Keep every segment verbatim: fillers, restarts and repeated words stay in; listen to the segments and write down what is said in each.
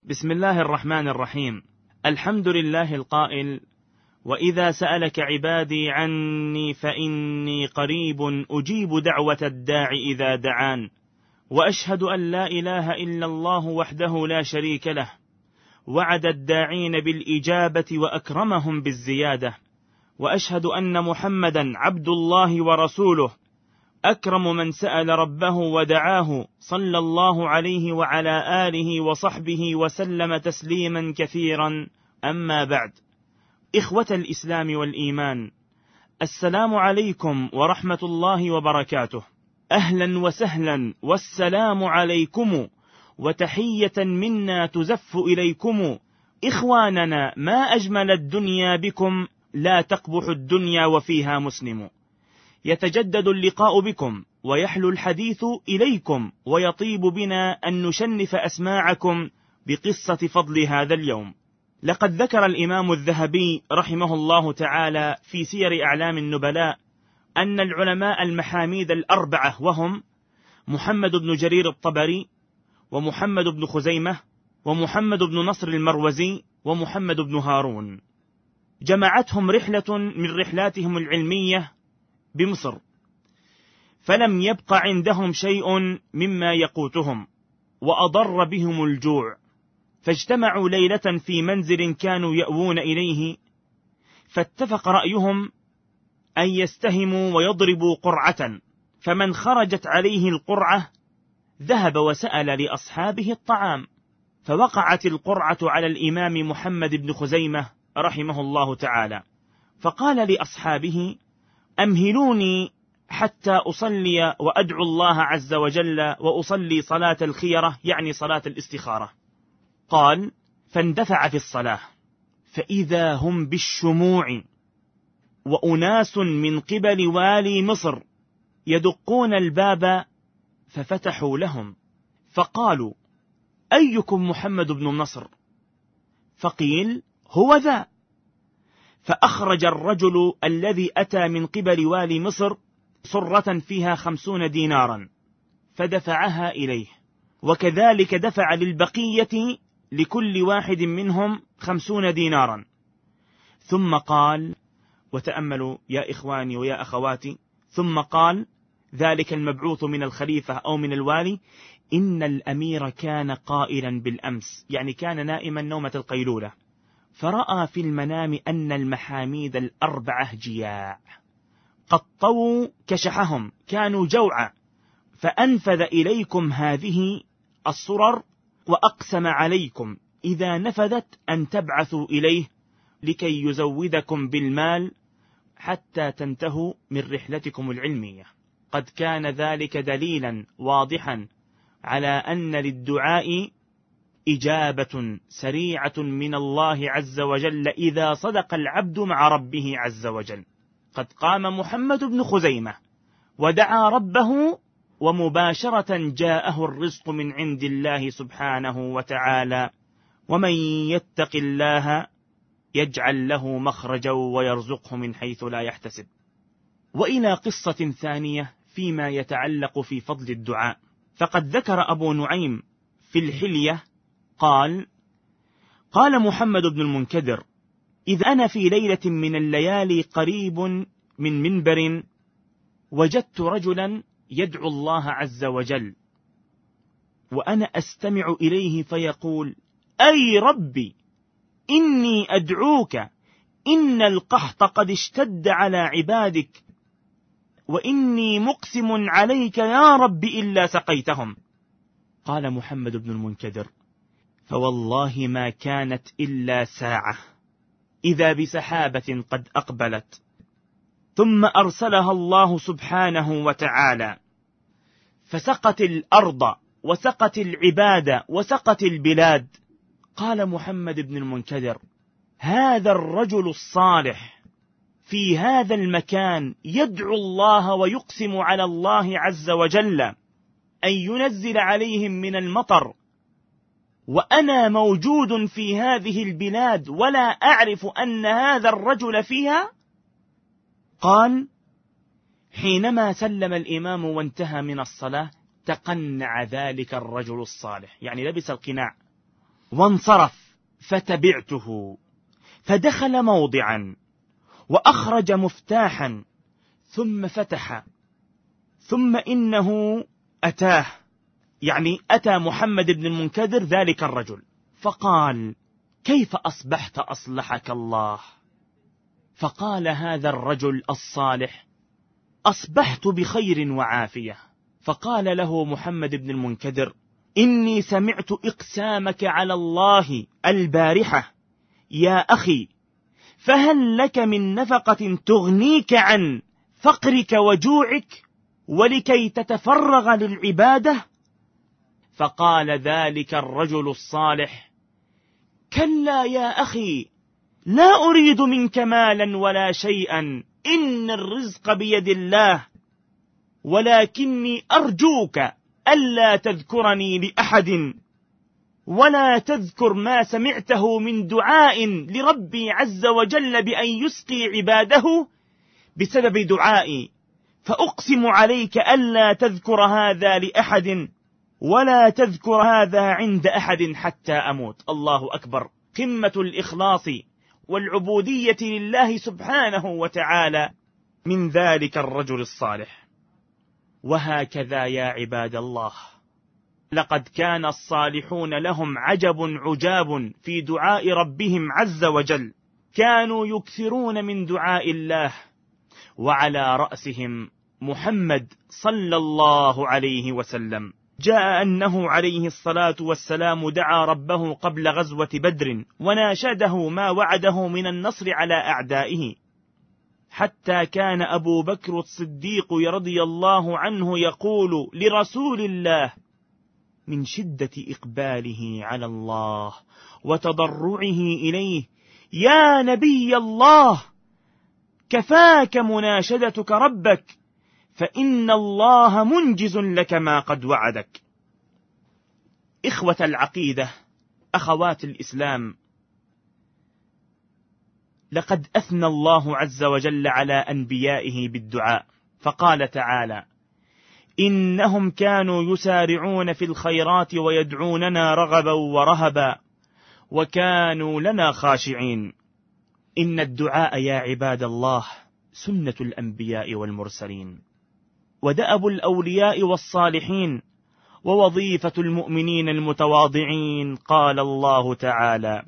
بسم الله الرحمن الرحيم. الحمد لله القائل: وإذا سألك عبادي عني فإني قريب أجيب دعوة الداع إذا دعان، وأشهد أن لا إله إلا الله وحده لا شريك له، وعد الداعين بالإجابة وأكرمهم بالزيادة، وأشهد أن محمدا عبد الله ورسوله، أكرم من سأل ربه ودعاه، صلى الله عليه وعلى آله وصحبه وسلم تسليما كثيرا. أما بعد، إخوة الإسلام والإيمان، السلام عليكم ورحمة الله وبركاته. أهلا وسهلا والسلام عليكم، وتحية منا تزف إليكم. إخواننا، ما أجمل الدنيا بكم، لا تقبح الدنيا وفيها مسلم. يتجدد اللقاء بكم ويحلو الحديث إليكم، ويطيب بنا أن نشنف أسماعكم بقصة فضل هذا اليوم. لقد ذكر الإمام الذهبي رحمه الله تعالى في سير أعلام النبلاء أن العلماء المحاميد الأربعة، وهم محمد بن جرير الطبري، ومحمد بن خزيمة، ومحمد بن نصر المروزي، ومحمد بن هارون، جمعتهم رحلة من رحلاتهم العلمية بمصر، فلم يبق عندهم شيء مما يقوتهم، وأضر بهم الجوع، فاجتمعوا ليلة في منزل كانوا يأوون إليه، فاتفق رأيهم أن يستهموا ويضربوا قرعة، فمن خرجت عليه القرعة ذهب وسأل لأصحابه الطعام، فوقعت القرعة على الإمام محمد بن خزيمة رحمه الله تعالى، فقال لأصحابه: أمهلوني حتى أصلي وأدعو الله عز وجل، وأصلي صلاة الخيرة، يعني صلاة الاستخارة. قال: فاندفع في الصلاة، فإذا هم بالشموع وأناس من قبل والي مصر يدقون الباب، ففتحوا لهم، فقالوا: أيكم محمد بن النصر؟ فقيل: هو ذا. فأخرج الرجل الذي أتى من قبل والي مصر صرة فيها خمسون دينارا، فدفعها إليه، وكذلك دفع للبقية لكل واحد منهم خمسون دينارا. ثم قال، وتأملوا يا إخواني ويا أخواتي، ثم قال ذلك المبعوث من الخليفة أو من الوالي: إن الأمير كان قائلا بالأمس، يعني كان نائما نومة القيلولة، فرأى في المنام أن المحاميد الأربعة جياع، قد طووا كشحهم، كانوا جوعا، فأنفذ إليكم هذه الصرر، وأقسم عليكم إذا نفذت أن تبعثوا إليه لكي يزودكم بالمال حتى تنتهوا من رحلتكم العلمية. قد كان ذلك دليلا واضحا على أن للدعاء إجابة سريعة من الله عز وجل إذا صدق العبد مع ربه عز وجل. قد قام محمد بن خزيمة ودعا ربه، ومباشرة جاءه الرزق من عند الله سبحانه وتعالى: ومن يتق الله يجعل له مخرجا ويرزقه من حيث لا يحتسب. وإلى قصة ثانية فيما يتعلق في فضل الدعاء، فقد ذكر أبو نعيم في الحلية قال: قال محمد بن المنكدر: إذ أنا في ليلة من الليالي قريب من منبر، وجدت رجلا يدعو الله عز وجل، وأنا أستمع إليه فيقول: أي ربي، إني أدعوك، إن القحط قد اشتد على عبادك، وإني مقسم عليك يا رب إلا سقيتهم. قال محمد بن المنكدر: فوالله ما كانت إلا ساعة، إذا بسحابة قد أقبلت، ثم أرسلها الله سبحانه وتعالى، فسقت الأرض وسقت العباد وسقت البلاد. قال محمد بن المنكدر: هذا الرجل الصالح في هذا المكان يدعو الله ويقسم على الله عز وجل أن ينزل عليهم من المطر، وأنا موجود في هذه البلاد ولا أعرف أن هذا الرجل فيها. قال: حينما سلم الإمام وانتهى من الصلاة تقنع ذلك الرجل الصالح، يعني لبس القناع، وانصرف، فتبعته، فدخل موضعا وأخرج مفتاحا ثم فتح، ثم إنه أتاه، يعني أتى محمد بن المنكدر ذلك الرجل، فقال: كيف أصبحت أصلحك الله؟ فقال هذا الرجل الصالح: أصبحت بخير وعافية. فقال له محمد بن المنكدر: إني سمعت إقسامك على الله البارحة يا أخي، فهل لك من نفقة تغنيك عن فقرك وجوعك ولكي تتفرغ للعبادة؟ فقال ذلك الرجل الصالح: كلا يا أخي، لا أريد منك مالا ولا شيئا، إن الرزق بيد الله، ولكني أرجوك ألا تذكرني لأحد، ولا تذكر ما سمعته من دعاء لربي عز وجل بأن يسقي عباده بسبب دعائي، فأقسم عليك ألا تذكر هذا لأحد، ولا تذكر هذا عند أحد حتى أموت. الله أكبر، قمة الإخلاص والعبودية لله سبحانه وتعالى من ذلك الرجل الصالح. وهكذا يا عباد الله، لقد كان الصالحون لهم عجب عجاب في دعاء ربهم عز وجل، كانوا يكثرون من دعاء الله، وعلى رأسهم محمد صلى الله عليه وسلم. جاء أنه عليه الصلاة والسلام دعا ربه قبل غزوة بدر وناشده ما وعده من النصر على أعدائه، حتى كان أبو بكر الصديق رضي الله عنه يقول لرسول الله من شدة إقباله على الله وتضرعه إليه: يا نبي الله، كفاك مناشدتك ربك، فإن الله منجز لك ما قد وعدك. إخوة العقيدة، أخوات الإسلام، لقد أثنى الله عز وجل على أنبيائه بالدعاء، فقال تعالى: إنهم كانوا يسارعون في الخيرات ويدعوننا رغبا ورهبا وكانوا لنا خاشعين. إن الدعاء يا عباد الله سنة الأنبياء والمرسلين، ودأب الأولياء والصالحين، ووظيفة المؤمنين المتواضعين. قال الله تعالى: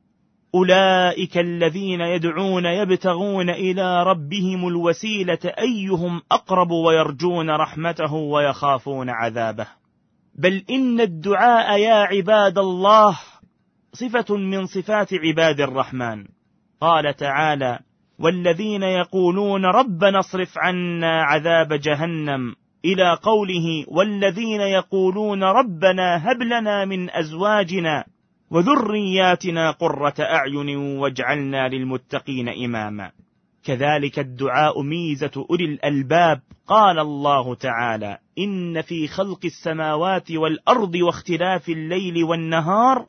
أولئك الذين يدعون يبتغون إلى ربهم الوسيلة أيهم أقرب ويرجون رحمته ويخافون عذابه. بل إن الدعاء يا عباد الله صفة من صفات عباد الرحمن. قال تعالى: والذين يقولون ربنا اصرف عنا عذاب جهنم، إلى قوله: والذين يقولون ربنا هب لنا من أزواجنا وذرياتنا قرة أعين واجعلنا للمتقين إماما. كذلك الدعاء ميزة أولي الألباب. قال الله تعالى: إن في خلق السماوات والأرض واختلاف الليل والنهار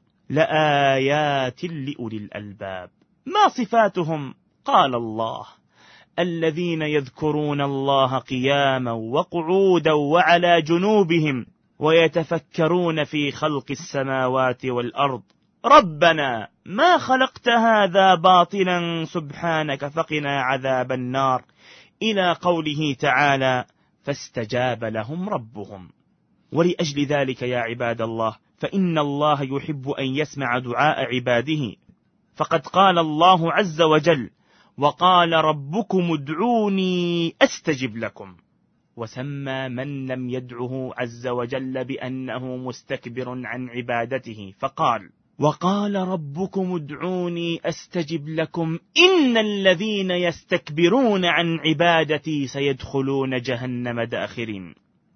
لآيات لأولي الألباب. ما صفاتهم؟ قال الله: الذين يذكرون الله قياما وقعودا وعلى جنوبهم ويتفكرون في خلق السماوات والأرض ربنا ما خلقت هذا باطلا سبحانك فقنا عذاب النار، إلى قوله تعالى: فاستجاب لهم ربهم. ولأجل ذلك يا عباد الله، فإن الله يحب أن يسمع دعاء عباده، فقد قال الله عز وجل: وقال ربكم ادعوني أستجب لكم. وسمى من لم يدعه عز وجل بأنه مستكبر عن عبادته، فقال: وقال ربكم ادعوني أستجب لكم إن الذين يستكبرون عن عبادتي سيدخلون جهنم داخرين.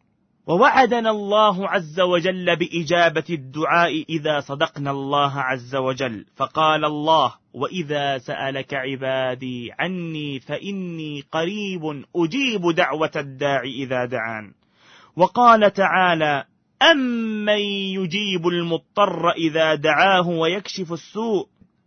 ووعدنا الله عز وجل بإجابة الدعاء إذا صدقنا الله عز وجل، فقال الله: وإذا سألك عبادي عني فإني قريب أجيب دعوة الداع إذا دعان. وقال تعالى: أمن يجيب المضطر إذا دعاه ويكشف السوء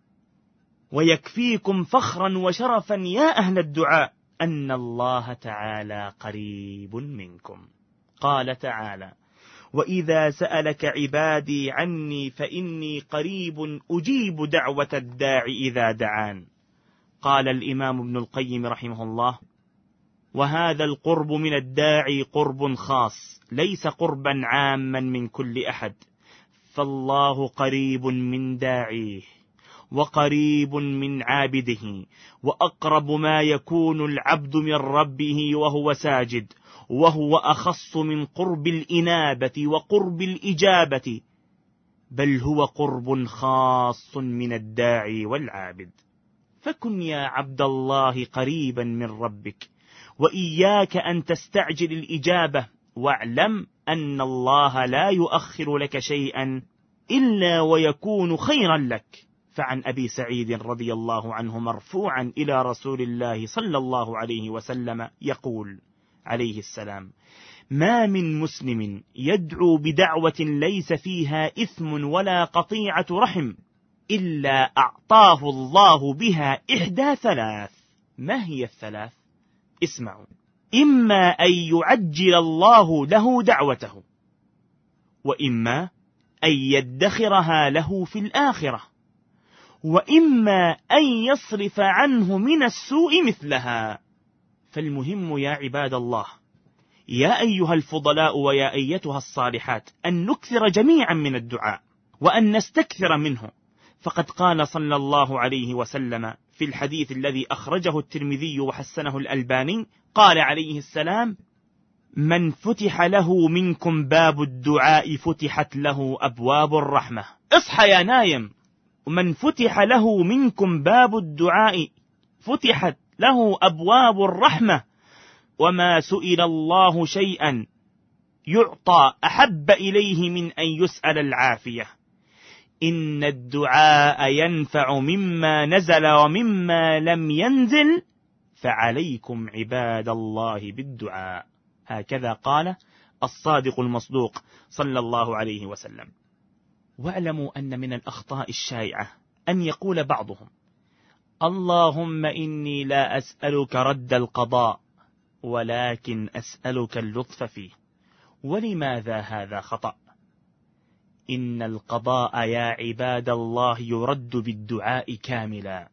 ويكفيكم فخرا وشرفا يا أهل الدعاء أن الله تعالى قريب منكم. قال تعالى: وإذا سألك عبادي عني فإني قريب أجيب دعوة الداع إذا دعان. قال الإمام ابن القيم رحمه الله: وهذا القرب من الداعي قرب خاص، ليس قربا عاما من كل أحد، فالله قريب من داعيه وقريب من عابده، وأقرب ما يكون العبد من ربه وهو ساجد، وهو أخص من قرب الإنابة وقرب الإجابة، بل هو قرب خاص من الداعي والعابد. فكن يا عبد الله قريبا من ربك، وإياك أن تستعجل الإجابة، واعلم أن الله لا يؤخر لك شيئا إلا ويكون خيرا لك. فعن أبي سعيد رضي الله عنه مرفوعا إلى رسول الله صلى الله عليه وسلم يقول عليه السلام: ما من مسلم يدعو بدعوة ليس فيها إثم ولا قطيعة رحم إلا أعطاه الله بها إحدى ثلاث. ما هي الثلاث؟ اسمعوا: إما أن يعجل الله له دعوته، وإما أن يدخرها له في الآخرة، وإما أن يصرف عنه من السوء مثلها. فالمهم يا عباد الله، يا أيها الفضلاء ويا أيتها الصالحات، أن نكثر جميعا من الدعاء وأن نستكثر منه. فقد قال صلى الله عليه وسلم في الحديث الذي أخرجه الترمذي وحسنه الألباني، قال عليه السلام: من فتح له منكم باب الدعاء فتحت له أبواب الرحمة. اصحى يا نايم. من فتح له منكم باب الدعاء فتحت له أبواب الرحمة، وما سئل الله شيئا يعطى أحب إليه من أن يسأل العافية. إن الدعاء ينفع مما نزل ومما لم ينزل، فعليكم عباد الله بالدعاء. هكذا قال الصادق المصدوق صلى الله عليه وسلم. واعلموا أن من الأخطاء الشائعة أن يقول بعضهم: اللهم إني لا أسألك رد القضاء ولكن أسألك اللطف فيه. ولماذا هذا خطأ؟ إن القضاء يا عباد الله يرد بالدعاء كاملا،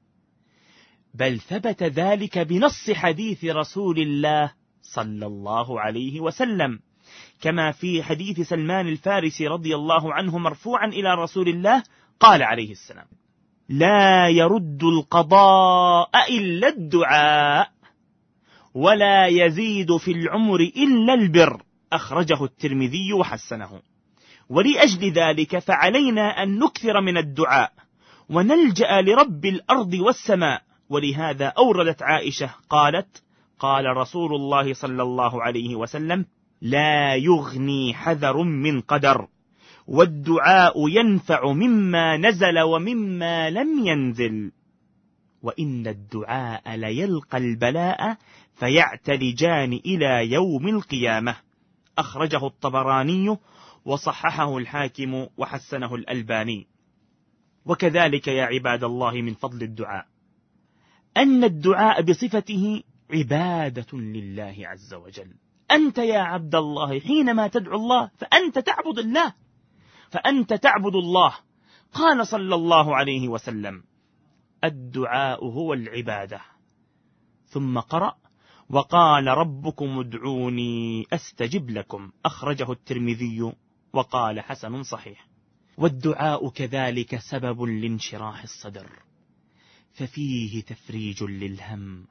بل ثبت ذلك بنص حديث رسول الله صلى الله عليه وسلم، كما في حديث سلمان الفارسي رضي الله عنه مرفوعا إلى رسول الله، قال عليه السلام: لا يرد القضاء إلا الدعاء، ولا يزيد في العمر إلا البر. أخرجه الترمذي وحسنه. ولأجل ذلك فعلينا أن نكثر من الدعاء ونلجأ لرب الأرض والسماء. ولهذا أوردت عائشة قالت: قال رسول الله صلى الله عليه وسلم: لا يغني حذر من قدر، والدعاء ينفع مما نزل ومما لم ينزل، وإن الدعاء ليلقى البلاء فيعتلجان إلى يوم القيامة. أخرجه الطبراني وصححه الحاكم وحسنه الألباني. وكذلك يا عباد الله من فضل الدعاء أن الدعاء بصفته عبادة لله عز وجل. أنت يا عبد الله حينما تدعو الله فأنت تعبد الله، فأنت تعبد الله. قال صلى الله عليه وسلم: الدعاء هو العبادة. ثم قرأ: وقال ربكم ادعوني أستجب لكم. أخرجه الترمذي وقال حسن صحيح. والدعاء كذلك سبب لانشراح الصدر، ففيه تفريج للهم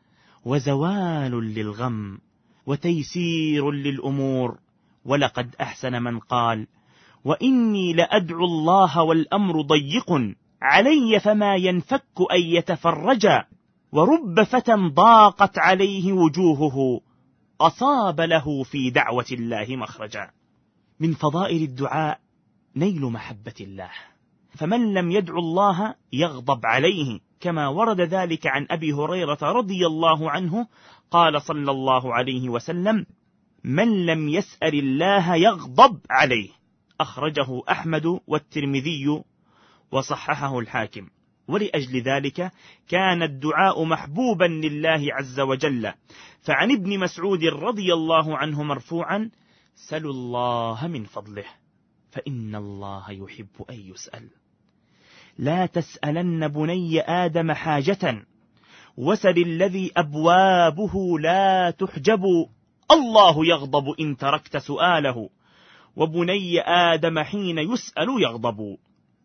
وزوال للغم وتيسير للأمور. ولقد أحسن من قال: وإني لأدعو الله والأمر ضيق علي فما ينفك أن يتفرجا، ورب فتى ضاقت عليه وجوهه أصاب له في دعوة الله مخرجا. من فضائل الدعاء نيل محبة الله، فمن لم يدعو الله يغضب عليه، كما ورد ذلك عن أبي هريرة رضي الله عنه قال صلى الله عليه وسلم: من لم يسأل الله يغضب عليه. أخرجه أحمد والترمذي وصححه الحاكم. ولأجل ذلك كان الدعاء محبوبا لله عز وجل. فعن ابن مسعود رضي الله عنه مرفوعا سلوا الله من فضله فإن الله يحب أن يسأل. لا تسألن بني آدم حاجة وسل الذي أبوابه لا تحجب، الله يغضب إن تركت سؤاله وبني آدم حين يسأل يغضب.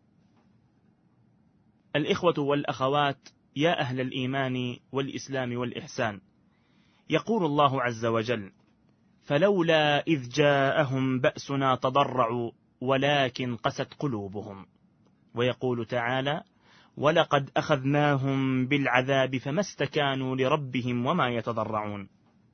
الإخوة والأخوات، يا أهل الإيمان والإسلام والإحسان، يقول الله عز وجل: فلولا إذ جاءهم بأسنا تضرعوا ولكن قست قلوبهم. ويقول تعالى: ولقد أخذناهم بالعذاب فما استكانوا لربهم وما يتضرعون.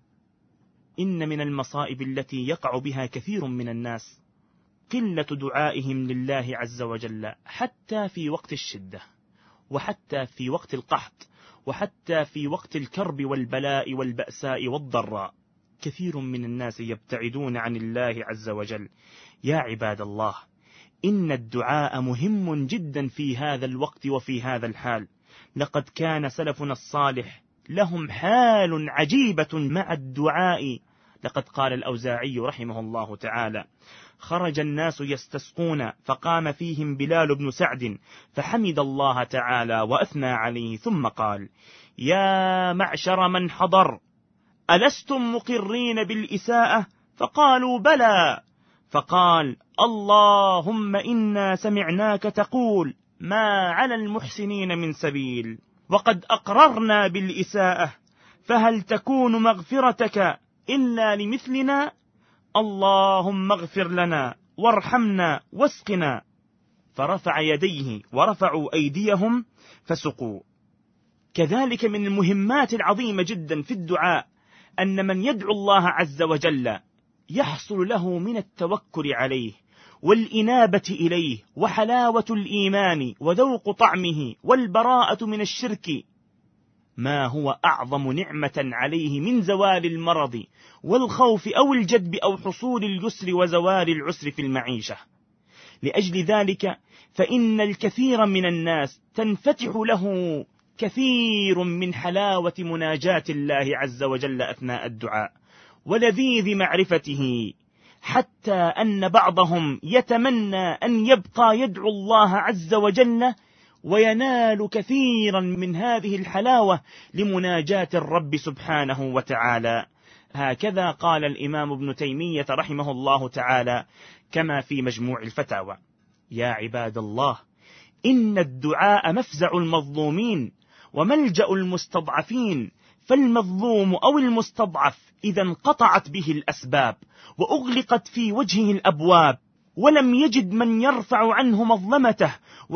إن من المصائب التي يقع بها كثير من الناس قلة دعائهم لله عز وجل، حتى في وقت الشدة، وحتى في وقت القحط، وحتى في وقت الكرب والبلاء والبأساء والضراء. كثير من الناس يبتعدون عن الله عز وجل. يا عباد الله، إن الدعاء مهم جدا في هذا الوقت وفي هذا الحال. لقد كان سلفنا الصالح لهم حال عجيبة مع الدعاء. لقد قال الأوزاعي رحمه الله تعالى: خرج الناس يستسقون فقام فيهم بلال بن سعد فحمد الله تعالى وأثنى عليه، ثم قال: يا معشر من حضر، ألستم مقرين بالإساءة؟ فقالوا: بلى. فقال: اللهم إنا سمعناك تقول ما على المحسنين من سبيل، وقد أقررنا بالإساءة، فهل تكون مغفرتك إلا لمثلنا؟ اللهم اغفر لنا وارحمنا واسقنا. فرفع يديه ورفعوا أيديهم فسقوا. كذلك من المهمات العظيمة جدا في الدعاء أن من يدعو الله عز وجل يحصل له من التوكل عليه والإنابة إليه وحلاوة الإيمان وذوق طعمه والبراءة من الشرك ما هو أعظم نعمة عليه من زوال المرض والخوف أو الجدب أو حصول اليسر وزوال العسر في المعيشة. لأجل ذلك فإن الكثير من الناس تنفتح له كثير من حلاوة مناجاة الله عز وجل أثناء الدعاء ولذيذ معرفته، حتى أن بعضهم يتمنى أن يبقى يدعو الله عز وجل وينال كثيرا من هذه الحلاوة لمناجاة الرب سبحانه وتعالى. هكذا قال الإمام ابن تيمية رحمه الله تعالى كما في مجموع الفتاوى. يا عباد الله، إن الدعاء مفزع المظلومين وملجأ المستضعفين، فالمظلوم أو المستضعف إذا انقطعت به الأسباب وأغلقت في وجهه الأبواب ولم يجد من يرفع عنه مظلمته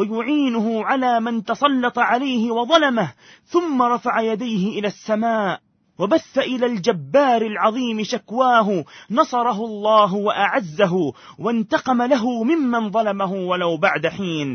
ويعينه على من تسلط عليه وظلمه، ثم رفع يديه إلى السماء وبث إلى الجبار العظيم شكواه، نصره الله وأعزه وانتقم له ممن ظلمه ولو بعد حين.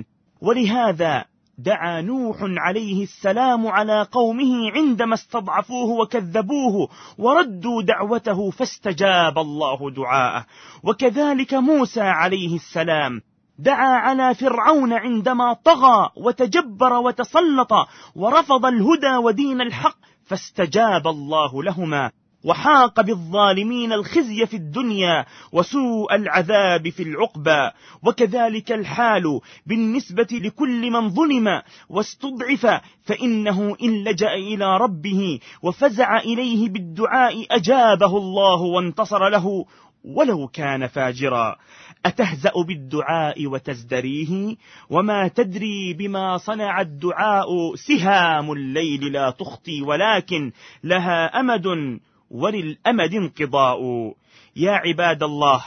ولهذا دعا نوح عليه السلام على قومه عندما استضعفوه وكذبوه وردوا دعوته فاستجاب الله دعاءه. وكذلك موسى عليه السلام دعا على فرعون عندما طغى وتجبر وتسلط ورفض الهدى ودين الحق فاستجاب الله لهما، وحاق بالظالمين الخزي في الدنيا وسوء العذاب في العقبى. وكذلك الحال بالنسبة لكل من ظلم واستضعف، فإنه إن لجأ إلى ربه وفزع إليه بالدعاء أجابه الله وانتصر له ولو كان فاجرا. أتهزأ بالدعاء وتزدريه وما تدري بما صنع الدعاء، سهام الليل لا تخطي ولكن لها أمد وللأمد انقضاء. يا عباد الله،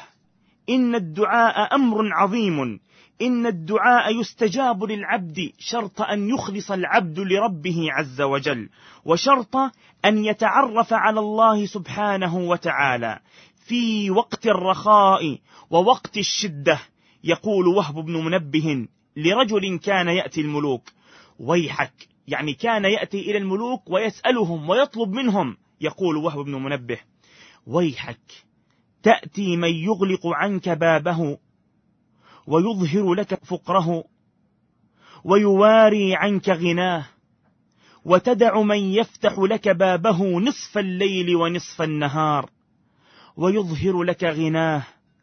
إن الدعاء أمر عظيم. إن الدعاء يستجاب للعبد شرط أن يخلص العبد لربه عز وجل، وشرط أن يتعرف على الله سبحانه وتعالى في وقت الرخاء ووقت الشدة. يقول وهب بن منبه لرجل كان يأتي الملوك: ويحك، يعني كان يأتي إلى الملوك ويسألهم ويطلب منهم. يقول وهب بن منبه: ويحك، تأتي من يغلق عنك بابه ويظهر لك فقره ويواري عنك غناه، وتدع من يفتح لك بابه نصف الليل ونصف النهار، ويظهر لك غناه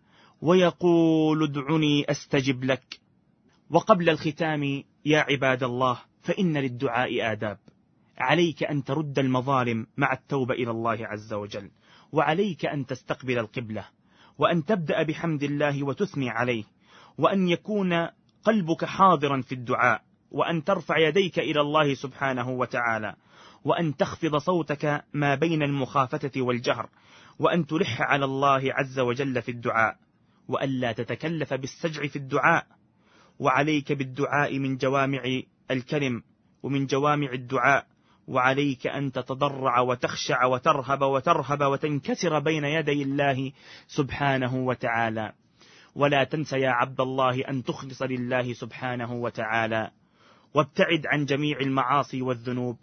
ويقول ادعني أستجب لك. وقبل الختام يا عباد الله، فإن للدعاء آداب. عليك أن ترد المظالم مع التوبة إلى الله عز وجل، وعليك أن تستقبل القبلة، وأن تبدأ بحمد الله وتثني عليه، وأن يكون قلبك حاضرا في الدعاء، وأن ترفع يديك إلى الله سبحانه وتعالى، وأن تخفض صوتك ما بين المخافتة والجهر، وأن تلح على الله عز وجل في الدعاء، وألا تتكلف بالسجع في الدعاء. وعليك بالدعاء من جوامع الكلم ومن جوامع الدعاء، وعليك أن تتضرع وتخشع وترهب وترهب وتنكسر بين يدي الله سبحانه وتعالى. ولا تنسى يا عبد الله أن تخلص لله سبحانه وتعالى، وابتعد عن جميع المعاصي والذنوب.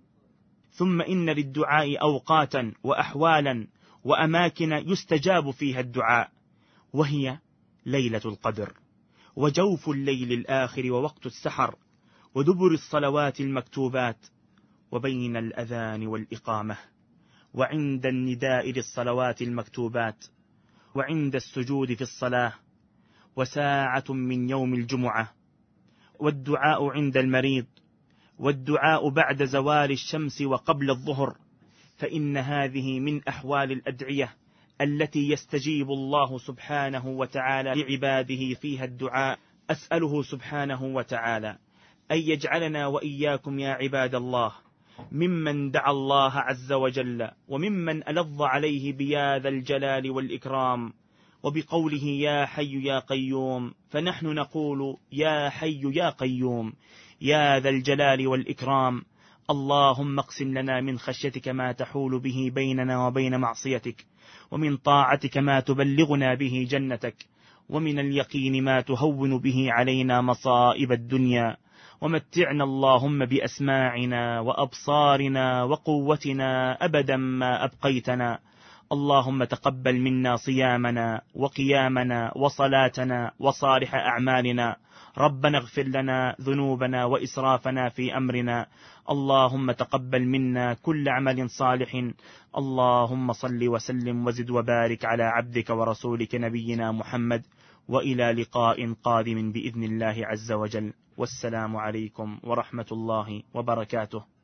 ثم إن للدعاء أوقاتا وأحوالا وأماكن يستجاب فيها الدعاء، وهي ليلة القدر، وجوف الليل الآخر، ووقت السحر، ودبر الصلوات المكتوبات، وبين الأذان والإقامة، وعند النداء للصلوات المكتوبات، وعند السجود في الصلاة، وساعة من يوم الجمعة، والدعاء عند المريض، والدعاء بعد زوال الشمس وقبل الظهر، فإن هذه من أحوال الأدعية التي يستجيب الله سبحانه وتعالى لعباده فيها الدعاء. أسأله سبحانه وتعالى أن يجعلنا وإياكم يا عباد الله ممن دعا الله عز وجل، وممن ألظ عليه بيا ذا الجلال والإكرام، وبقوله يا حي يا قيوم، فنحن نقول يا حي يا قيوم يا ذا الجلال والإكرام. اللهم اقسم لنا من خشيتك ما تحول به بيننا وبين معصيتك، ومن طاعتك ما تبلغنا به جنتك، ومن اليقين ما تهون به علينا مصائب الدنيا، ومتعنا اللهم بأسماعنا وأبصارنا وقوتنا أبدا ما أبقيتنا. اللهم تقبل منا صيامنا وقيامنا وصلاتنا وصالح أعمالنا. ربنا اغفر لنا ذنوبنا وإسرافنا في أمرنا. اللهم تقبل منا كل عمل صالح. اللهم صل وسلم وزد وبارك على عبدك ورسولك نبينا محمد، وإلى لقاء قادم بإذن الله عز وجل. والسلام عليكم ورحمة الله وبركاته.